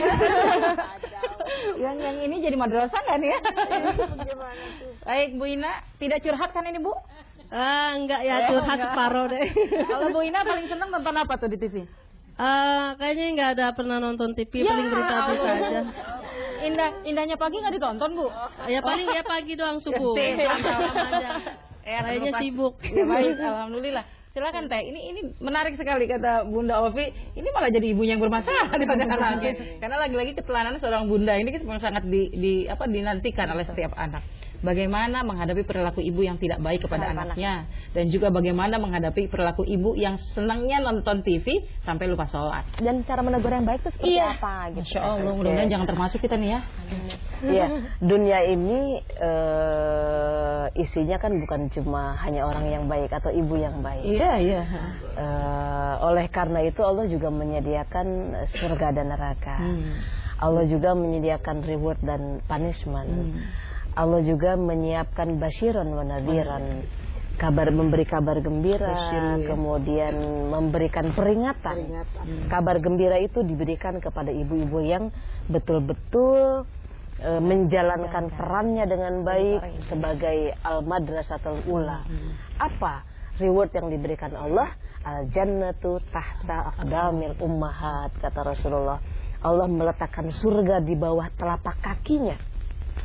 yang yang ini jadi madrasah kan ya? Baik Bu Ina, tidak curhat kan ini Bu? Ah, enggak ya, curhat separuh deh. Kalau Bu Ina paling senang nonton apa tuh di T V? Uh, kayaknya nggak ada pernah nonton T V, ya, paling berita-berita aja. Indah, indahnya pagi nggak ditonton Bu? Ya paling ya pagi doang subuh. aja. Eh, kayaknya sibuk. Ya baik, alhamdulillah. Silakan Teh. Ini ini menarik sekali kata Bunda Ovi. Ini malah jadi ibu yang bermasalah daripada anaknya. Karena lagi-lagi keteladanan seorang bunda ini sangat di, di apa dinantikan oleh setiap anak. Bagaimana menghadapi perilaku ibu yang tidak baik kepada Anak. anaknya, dan juga bagaimana menghadapi perilaku ibu yang senangnya nonton T V sampai lupa sholat. Dan cara menegur yang baik itu seperti iya. apa? Gitu. Masya Allah, mudah-mudahan jangan termasuk kita nih ya. Iya, dunia ini uh, isinya kan bukan cuma hanya orang yang baik atau ibu yang baik. Iya, iya. Uh, oleh karena itu Allah juga menyediakan surga dan neraka. Hmm. Allah juga menyediakan reward dan punishment. Hmm. Allah juga menyiapkan basyiran wa nadhiran, kabar, memberi kabar gembira, Basyir, ya. Kemudian memberikan peringatan. peringatan. Hmm. Kabar gembira itu diberikan kepada ibu-ibu yang betul-betul e, menjalankan perannya dengan baik sebagai al-madrasatul ula. Hmm. Apa reward yang diberikan Allah? Al-jannatu tahta aqdamil ummahat, kata Rasulullah. Allah meletakkan surga di bawah telapak kakinya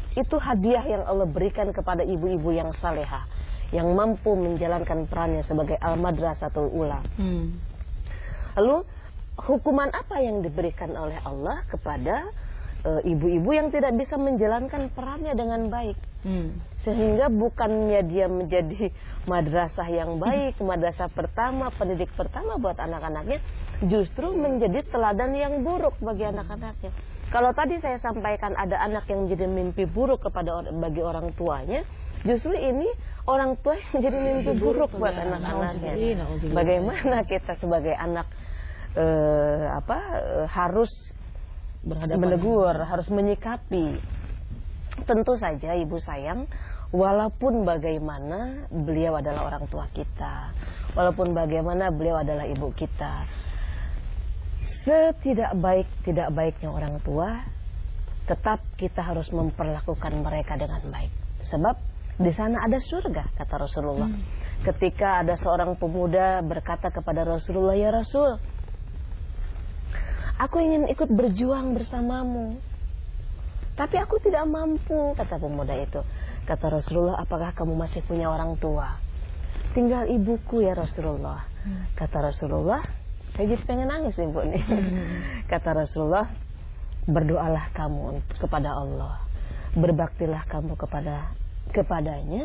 Itu hadiah yang Allah berikan kepada ibu-ibu yang salehah, yang mampu menjalankan perannya sebagai al-madrasatul ula. Hmm. Lalu hukuman apa yang diberikan oleh Allah kepada ibu-ibu yang tidak bisa menjalankan perannya dengan baik, hmm. sehingga bukannya dia menjadi madrasah yang baik, madrasah pertama, pendidik pertama buat anak-anaknya, justru menjadi teladan yang buruk bagi anak-anaknya. Kalau tadi saya sampaikan ada anak yang menjadi mimpi buruk kepada bagi orang tuanya, justru ini orang tua yang menjadi mimpi buruk buat anak-anaknya. Bagaimana kita sebagai anak eh, apa eh, harus menegur, harus menyikapi. Tentu saja ibu sayang, walaupun bagaimana beliau adalah orang tua kita, walaupun bagaimana beliau adalah ibu kita, setidak baik tidak baiknya orang tua, tetap kita harus memperlakukan mereka dengan baik. Sebab di sana ada surga, kata Rasulullah. Hmm. Ketika ada seorang pemuda berkata kepada Rasulullah, ya Rasul, aku ingin ikut berjuang bersamamu, tapi aku tidak mampu, kata pemuda itu. Kata Rasulullah, apakah kamu masih punya orang tua? Tinggal ibuku ya Rasulullah. Hmm. Kata Rasulullah, saya jadi pengen nangis ibu nih. Hmm. Kata Rasulullah, berdoalah kamu kepada Allah, berbaktilah kamu kepada kepadanya.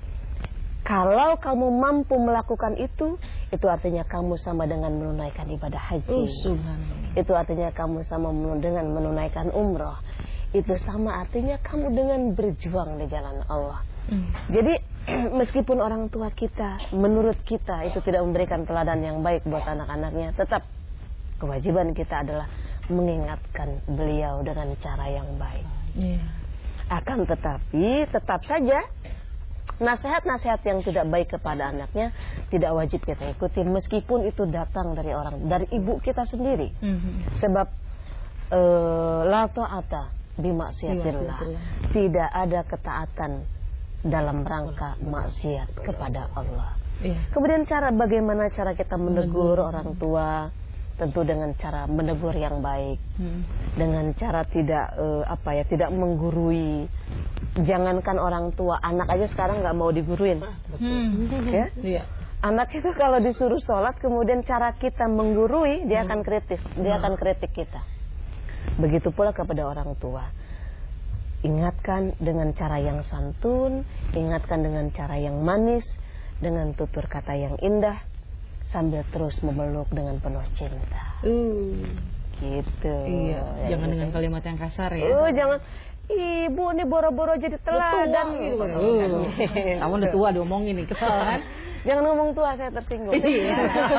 Kalau kamu mampu melakukan itu, itu artinya kamu sama dengan menunaikan ibadah haji. Oh, itu artinya kamu sama dengan menunaikan umroh. Itu sama artinya kamu dengan berjuang di jalan Allah. Hmm. Jadi meskipun orang tua kita, menurut kita itu tidak memberikan teladan yang baik buat anak-anaknya, tetap kewajiban kita adalah mengingatkan beliau dengan cara yang baik. Yeah. Akan tetapi tetap saja nasihat-nasihat yang tidak baik kepada anaknya tidak wajib kita ikuti, meskipun itu datang dari orang, dari ibu kita sendiri. Mm-hmm. Sebab uh, la ta'ata bimaksiatillah, tidak ada ketaatan dalam rangka maksiat kepada Allah. Yeah. Kemudian cara bagaimana cara kita menegur mm-hmm. orang tua, tentu dengan cara menegur yang baik, hmm. dengan cara tidak uh, apa ya, tidak menggurui. Jangankan orang tua, anak aja sekarang nggak mau diguruin, hmm. ya. Yeah. Anak itu kalau disuruh sholat, kemudian cara kita menggurui, dia hmm. akan kritis, dia hmm. akan kritik kita. Begitu pula kepada orang tua. Ingatkan dengan cara yang santun, ingatkan dengan cara yang manis, dengan tutur kata yang indah, sambil terus memeluk dengan penuh cinta. Uh. Gitu. Iya. Ya, jangan gitu. Dengan kalimat yang kasar ya. Oh, jangan. Ibu nih boro-boro jadi teladan gitu. Uh. Kamu udah tua diomongin nih, kesel kan? Jangan ngomong tua, saya tersinggung. Iya.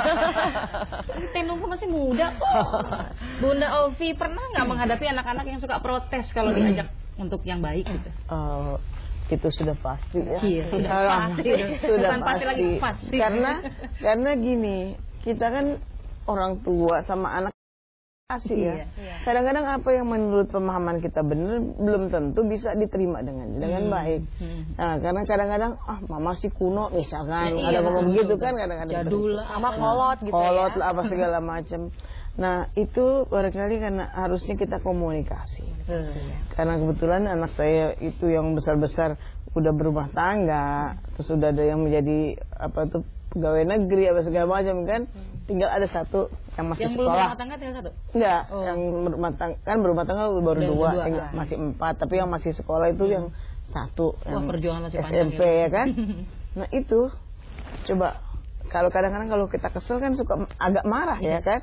Tenungku masih muda kok. Bunda Ovi pernah nggak menghadapi anak-anak yang suka protes kalau diajak untuk yang baik gitu? Uh, itu sudah pasti ya. Iya, sudah pasti. Sudah Bukan pasti. lagi pasti. Karena karena gini, kita kan orang tua sama anak asli ya. Kadang-kadang apa yang menurut pemahaman kita benar belum tentu bisa diterima dengan dengan hmm. baik. Hmm. Nah, karena kadang-kadang ah mama sih kuno misalkan, ya, ada iya, ngomong begitu kan kadang-kadang. Jadul lah, sama kolot gitu kolot ya. lah apa segala macam. Nah, itu barangkali karena harusnya kita komunikasi. Hmm. Karena kebetulan anak saya itu yang besar-besar udah berumah tangga, terus udah ada yang menjadi apa tuh pegawai negeri apa segala macam kan. Tinggal ada satu yang masih yang sekolah. Yang belum berumah tangga tinggal satu? Enggak, oh. yang berumah tangga kan berumah tangga baru dua, dua tinggal, ah. masih empat, tapi yang masih sekolah itu hmm. yang satu. Wah, yang perjuangan masih S M P panjang ya, ya kan. Nah itu coba kalau kadang-kadang kalau kita kesel kan suka agak marah ya kan.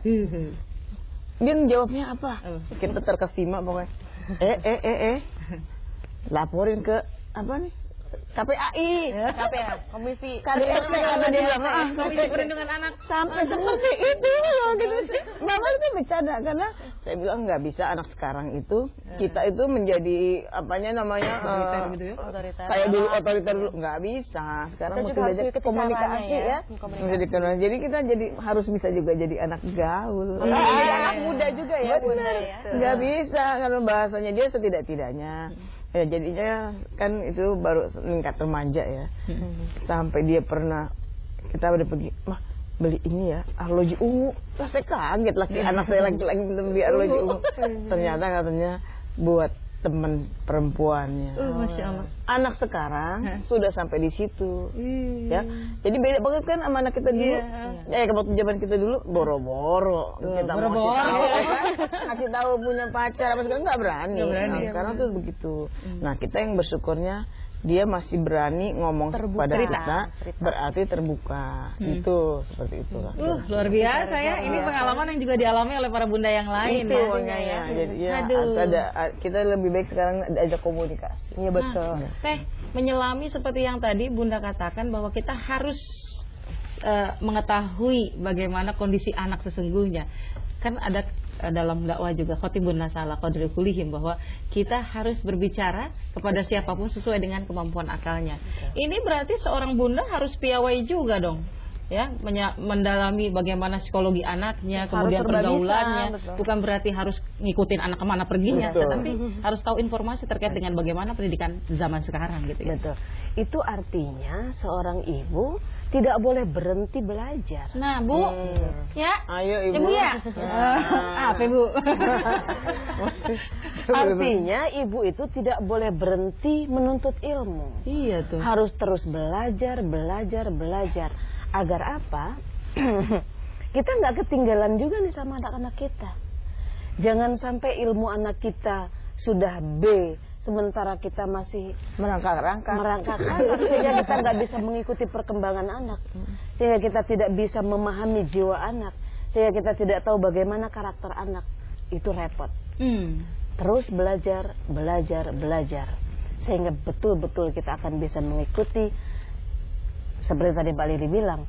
Dia jawabnya apa? Kita terkesima pokoknya. Eh eh eh eh. Laporin ke apa nih? K P A I, K P A, Komisi K D R T ada dia bilang, ah, Komisi Perlindungan Anak. Sampai seperti itu loh gitu. Mama itu bercanda karena saya bilang nggak bisa anak sekarang itu kita itu menjadi apanya namanya otoriter uh, gitu ya. Otoriter. Kayak dulu otoriter dulu nggak bisa. Sekarang mesti belajar komunikasi ya. Menjadi ya. Jadi kita jadi harus bisa juga jadi anak gaul. Hmm. Ah, jadi anak muda juga ya. Benar. Nggak bisa karena bahasanya dia setidak-tidaknya. Ya jadinya kan itu baru tingkat remaja ya. Hmm. Sampai dia pernah kita udah pergi, mah beli ini ya arloji ungu. Lah saya kaget laki anak saya laki-laki belum beli arloji ungu. Ternyata katanya buat teman perempuannya. Uh, Masya Allah. Anak sekarang Hah? sudah sampai di situ, Ih. ya. Jadi beda banget kan sama anak kita dulu. Iya. Ya, waktu zaman kita dulu boro-boro kita mau boro-boro. kasih tahu, kan? Kasih tahu punya pacar apa sekarang nggak berani. Nggak berani, Nah, ya, sekarang benar. tuh begitu. Nah, kita yang bersyukurnya dia masih berani ngomong Terbuka. pada Cerita. kita, Cerita. berarti terbuka. Hmm. Itu seperti itulah. Uh, luar biasa ya. Ini pengalaman yang juga dialami oleh para bunda yang lain. Itu ya. makanya. Jadi ya Aduh. ada kita lebih baik sekarang ada komunikasi. Iya betul. Nah, Teh, menyelami seperti yang tadi Bunda katakan bahwa kita harus eh, mengetahui bagaimana kondisi anak sesungguhnya. Kan ada eh, dalam dakwah juga khotibun nasala qadri kulihim bahwa kita harus berbicara kepada siapapun sesuai dengan kemampuan akalnya. Ini berarti seorang bunda harus piawai juga dong. Ya, menya- mendalami bagaimana psikologi anaknya, kemudian serba bisa, pergaulannya. betul. Bukan berarti harus ngikutin anak kemana perginya, Betul. tetapi harus tahu informasi terkait dengan bagaimana pendidikan zaman sekarang gitu ya. Betul. Itu artinya seorang ibu tidak boleh berhenti belajar. Nah, Bu, Hmm. ya, Ayo ya ibu. Bu ya. Nah. Apa Bu? Artinya ibu itu tidak boleh berhenti menuntut ilmu. Iya tuh. Harus terus belajar, belajar, belajar. Agar apa? Kita nggak ketinggalan juga nih sama anak-anak kita. Jangan sampai ilmu anak kita sudah B, sementara kita masih Merangkak-rangkak. merangkak anak, sehingga kita nggak bisa mengikuti perkembangan anak, sehingga kita tidak bisa memahami jiwa anak, sehingga kita tidak tahu bagaimana karakter anak. Itu repot. Hmm. Terus belajar, belajar, belajar, sehingga betul-betul kita akan bisa mengikuti. Seperti tadi Mbak Lili bilang,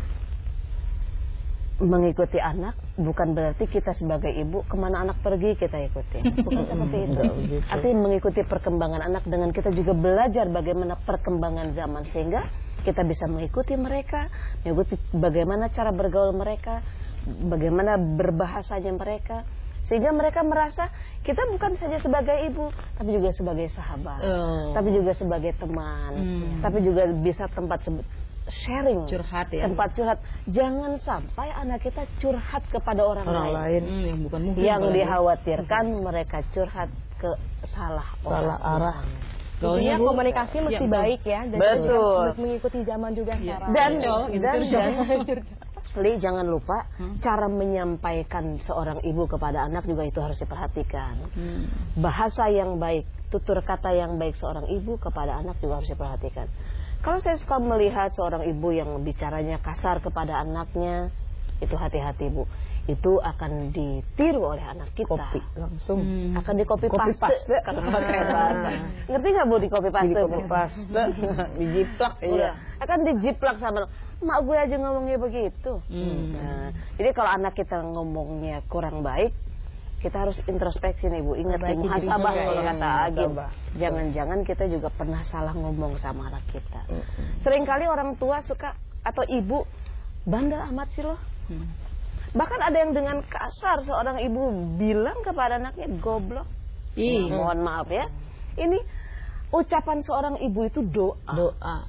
mengikuti anak bukan berarti kita sebagai ibu kemana anak pergi kita ikuti, bukan seperti itu. Artinya mengikuti perkembangan anak dengan kita juga belajar bagaimana perkembangan zaman, sehingga kita bisa mengikuti mereka, mengikuti bagaimana cara bergaul mereka, bagaimana berbahasanya mereka, sehingga mereka merasa kita bukan saja sebagai ibu, tapi juga sebagai sahabat, Oh. tapi juga sebagai teman, Hmm. tapi juga bisa tempat sebe- sharing, Curhat ya. tempat curhat. Jangan sampai anak kita curhat kepada orang, Orang lain. Hmm, yang bukan mungkin. Yang apalagi. dikhawatirkan mereka curhat ke salah Salah orang. arah. Gaulnya, Intinya Bu. komunikasi Ya, mesti betul. baik ya. Dan Betul. harus mengikuti zaman juga Iya. sekarang. Dan Curcol, gitu, dan, curcol. dan Li, jangan lupa Hmm. cara menyampaikan seorang ibu kepada anak juga itu harus diperhatikan. Hmm. Bahasa yang baik, tutur kata yang baik seorang ibu kepada anak juga harus diperhatikan. Kalau saya suka melihat seorang ibu yang bicaranya kasar kepada anaknya, itu hati-hati Bu. Itu akan ditiru oleh anak kita. Kopi langsung. Hmm. Akan di copy Copy paste, paste. kalau pakai bahasa. Ngerti nggak Bu di copy paste? Di copy Bu? paste, dijiplak. Iya. Akan dijiplak sama mak gue aja ngomongnya begitu. Hmm. Nah, jadi kalau anak kita ngomongnya kurang baik, kita harus introspeksi nih Bu. Ingat nih, Perbaiki diri muhasabah juga, kalau ya. kata Agim. Muhasabah. Jangan-jangan kita juga pernah salah ngomong sama anak kita. Hmm. Seringkali orang tua suka atau ibu bandel amat sih loh. Hmm. Bahkan ada yang dengan kasar seorang ibu bilang kepada anaknya goblok. Ih. Mohon maaf ya. Ini ucapan seorang ibu itu doa. Doa.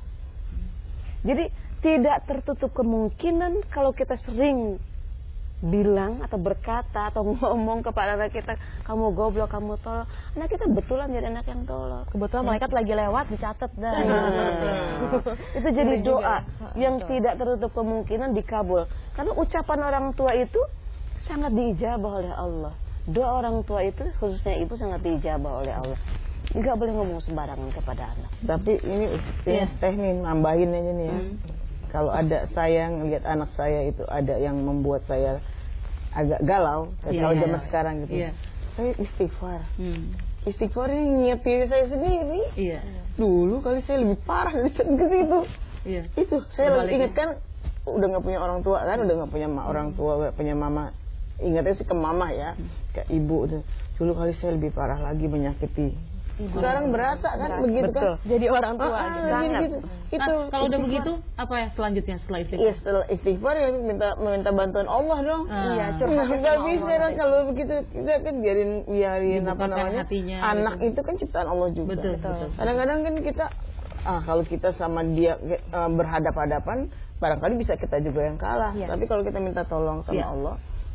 Jadi tidak tertutup kemungkinan kalau kita sering bilang atau berkata atau ngomong kepada anak kita, kamu goblok, kamu tolol, anak kita betulan jadi anak yang tolol. Kebetulan malaikat lagi lewat dicatat dah. Nah, itu jadi Sering doa juga. yang Betul. tidak tertutup kemungkinan dikabul. Karena ucapan orang tua itu sangat diijabah oleh Allah. Doa orang tua itu khususnya ibu sangat diijabah oleh Allah. Enggak boleh ngomong sembarangan kepada anak. Tapi ini Iya. ini teh nih nambahin aja nih ya. Hmm. Kalau ada saya lihat anak saya itu ada yang membuat saya agak galau, Iya, kalau iya. zaman sekarang gitu. Iya. Saya istighfar. Hmm. Istighfar ini nyiap diri saya sendiri. Iya. Dulu kali saya lebih parah dari ke situ. Iya. Itu saya lagi Sebaliknya. ingat kan udah nggak punya orang tua kan, udah nggak punya ma- orang tua, nggak punya mama. Ingatnya sih ke mama ya, ke ibu tuh. Dulu kali saya lebih parah lagi menyakiti. Sekarang berasa kan begitu Betul. kan? Jadi orang tua. Ah, gitu. ah, Sangat. gitu. Nah, Itu kalau udah istighfar. begitu, apa ya selanjutnya setelah istighfar? Iya, setelah istighfar ya minta minta bantuan Allah dong. Ah. Iya, Nggak curhat nggak sama bisa Allah. kan kalau begitu kita kan biarin biarin apa Dibukakan namanya hatinya, anak gitu. itu kan ciptaan Allah juga. Betul, betul. Kadang-kadang kan kita ah kalau kita sama dia eh, berhadap-hadapan barangkali bisa kita juga yang kalah. Iya. Tapi kalau kita minta tolong sama Iya. Allah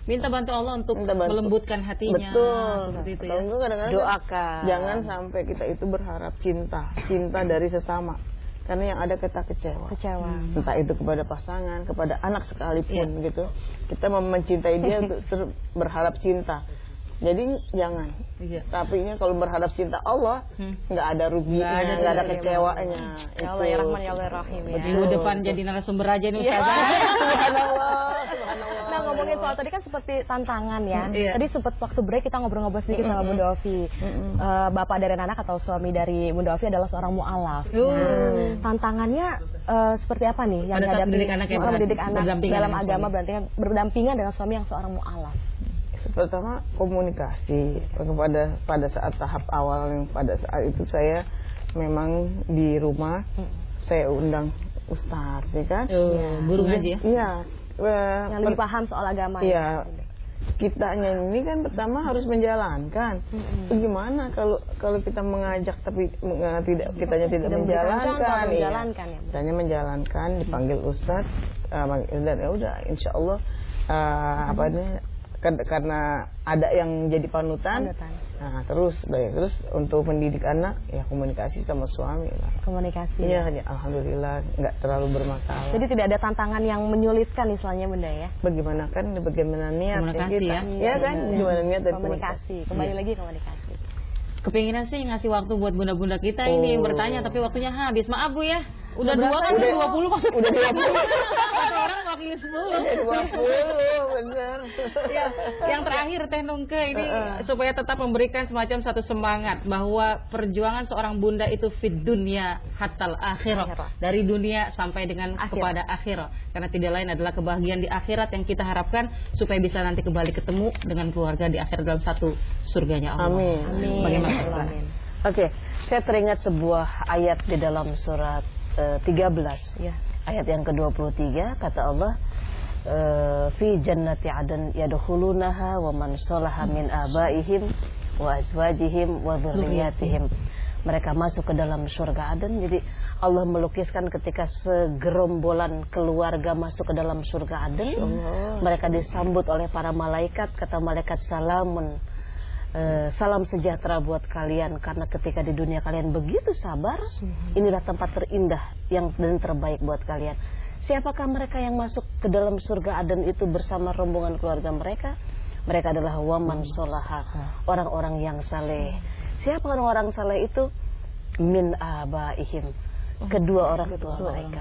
minta bantu Allah untuk Minta bantu. melembutkan hatinya. Betul. Seperti itu Atau ya. enggak kadang-kadang Doakan. jangan sampai kita itu berharap cinta, cinta dari sesama. Karena yang ada kita kecewa. Kecewa. Entah itu kepada pasangan, kepada anak sekalipun gitu. Kita mau mencintai dia untuk terus berharap cinta. Jadi jangan. Iya. Tapi ini kalau berharap cinta Allah, Hmm. nggak ada ruginya, Nggak ada nggak ada ruginya. kecewanya. Ya Allah ya Rahman ya Allah ya Rahim ya. Minggu depan jadi narasumber aja nih Ustazah. Subhanallah, subhanallah. Nah, ngomongin soal tadi kan seperti tantangan ya. Iya. Tadi sempat waktu break kita ngobrol-ngobrol sedikit sama Bunda Ovi. Eh, bapak dari anak atau suami dari Bunda Ovi adalah seorang mu'alaf. Uh. Nah, tantangannya eh, seperti apa nih yang Pada saat dihadapi mendidik anak yang eh, mendidik ber- anak berdampingan dalam dengan agama suami? berdampingan, berdampingan dengan suami yang seorang mu'alaf. Pertama komunikasi kepada pada saat tahap awal yang pada saat itu saya memang di rumah saya undang ustadz ya kan. Oh, guru ngaji ya? Iya. eh, Yang lebih per- paham soal agama Iya. ya. Kitanya ini kan pertama harus menjalankan. Gimana kalau kalau kita mengajak tapi eh, tidak kitanya tidak, Tidak memberikan menjalankan, contoh atau iya. menjalankan ya. Kitanya menjalankan, dipanggil ustadz, eh, panggil, dan ya udah, insya Allah eh, apa ini kar- karena ada yang jadi panutan. Panutan. Nah terus baik terus untuk mendidik anak ya komunikasi sama suami lah. Komunikasi. Iya, ya, alhamdulillah nggak terlalu bermasalah. Jadi tidak ada tantangan yang menyulitkan istilahnya Bunda ya. bagaimana kan bagaimana niat Komunikasi kita, ya. ya kan gimana niat dan Komunikasi. Kembali lagi komunikasi. Kepinginan sih ngasih waktu buat bunda-bunda kita ini yang Oh. bertanya, tapi waktunya habis. Maaf Bu ya. Udah Udah dua berapa kan ini? dua puluh maksudnya. Udah dua puluh. Kata orang wakili sepuluh. Udah dua puluh bener. Ya, yang terakhir Teh Nungke ini supaya tetap memberikan semacam satu semangat bahwa perjuangan seorang bunda itu fid dunya hatal akhirah, Akhirah. dari dunia sampai dengan Akhir. kepada akhirat, karena tidak lain adalah kebahagiaan di akhirat yang kita harapkan supaya bisa nanti kembali ketemu dengan keluarga di akhirat dalam satu surganya Allah. Amin. Amin. Bagaimana? Amin. Oke, saya teringat sebuah ayat di dalam surat eh, tiga belas. Ya. Ayat yang ke dua puluh tiga kata Allah, eh, fi jannati adan yadkhulunaha wa man salaha min abaihim wa azwajihim wa dzurriyyatihim. Mereka masuk ke dalam surga Aden. Jadi Allah melukiskan ketika segerombolan keluarga masuk ke dalam surga Aden, mereka disambut oleh para malaikat. Kata malaikat, salamun, eh, salam sejahtera buat kalian, karena ketika di dunia kalian begitu sabar, inilah tempat terindah yang dan terbaik buat kalian. Siapakah mereka yang masuk ke dalam surga Aden itu bersama rombongan keluarga mereka? Mereka adalah waman solaha, orang-orang yang saleh. Siapa orang-orang saleh itu? Min abaihim, kedua orang tua mereka.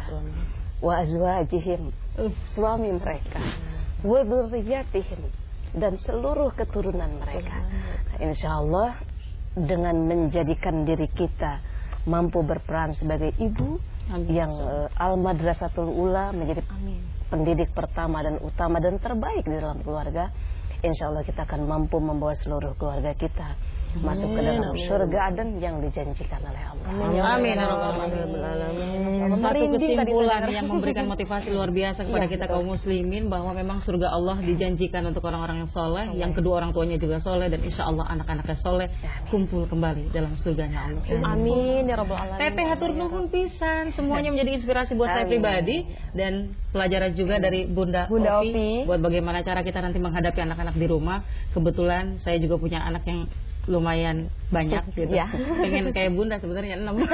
Wa azwajihim, suami mereka. Wa dzurriyyatihim, dan seluruh keturunan mereka. Insya Allah dengan menjadikan diri kita mampu berperan sebagai ibu Amin. yang uh, Al-Madrasatul Ula menjadi pendidik pertama dan utama dan terbaik di dalam keluarga, insya Allah kita akan mampu membawa seluruh keluarga kita masuk ke dalam surga Aden yang dijanjikan oleh Allah. Amin. Ya Rabbal Alamin. Satu Merinding tadi kesimpulan mendengar. yang memberikan motivasi luar biasa kepada kita kaum muslimin bahwa memang surga Allah dijanjikan untuk orang-orang yang soleh, yang kedua orang tuanya juga soleh, dan insya Allah anak-anaknya soleh kumpul kembali dalam surganya Allah. Amin ya Rabbal Alamin. Teteh hatur nuhun pisan, semuanya menjadi inspirasi buat saya pribadi dan pelajaran juga dari Bunda, Bunda Ovi, Ovi. buat bagaimana cara kita nanti menghadapi anak-anak di rumah. Kebetulan saya juga punya anak yang lumayan banyak gitu. Ya. Pengen kayak Bunda sebenarnya enam.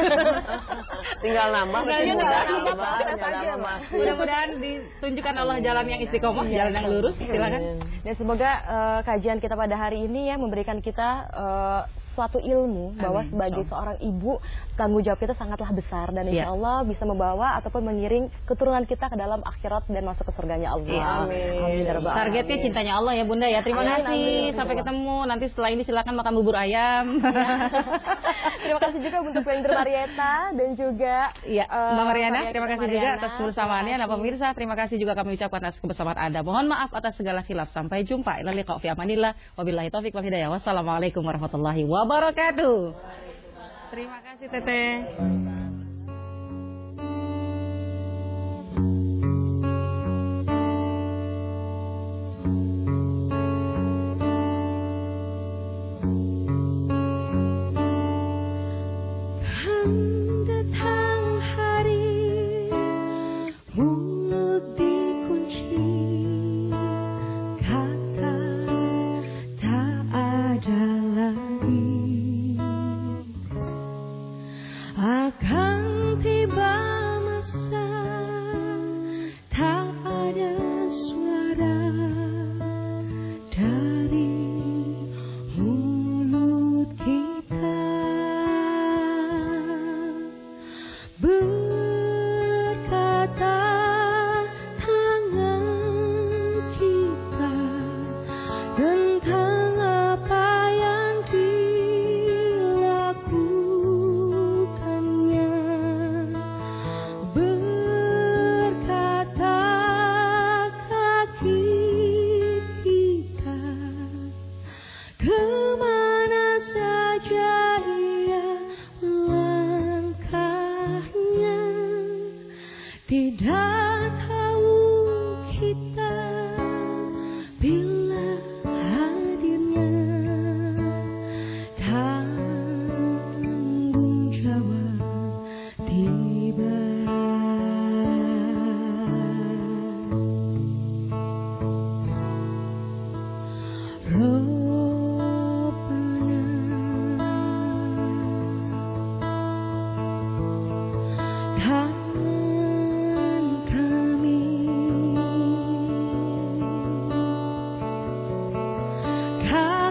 Tinggal nambah, Tinggal masih nambah, muda, nambah, nambah, nambah, nambah, masih. Mudah-mudahan ditunjukkan Allah jalan yang istiqomah, jalan yang lurus. Silakan. Dan semoga eh, kajian kita pada hari ini ya memberikan kita eh, suatu ilmu bahwa Amin. sebagai seorang ibu tanggung jawab kita sangatlah besar dan insya Iya. Allah bisa membawa ataupun mengiring keturunan kita ke dalam akhirat dan masuk ke surganya Allah. Iya. Amin. Ya Rabbal Targetnya Alamin. cintanya Allah ya Bunda ya. Terima Amin, kasih. amin. Sampai ketemu. Nanti setelah ini silakan makan bubur ayam. Terima kasih juga untuk Blender Marieta dan juga Iya, eh, Mbak Mariana, Mariana, terima kasih Mariana. juga atas kebersamaannya. Nah, pemirsa, terima kasih juga kami ucapkan atas kebersamaan Anda. Mohon maaf atas segala khilaf. Sampai jumpa. Ila liqa fi amanillah. Wabillahi taufiq wal hidayah. Wassalamualaikum warahmatullahi wabarakatuh. Terima kasih Teteh. Datang hari mulut dikunci, kata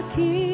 kaki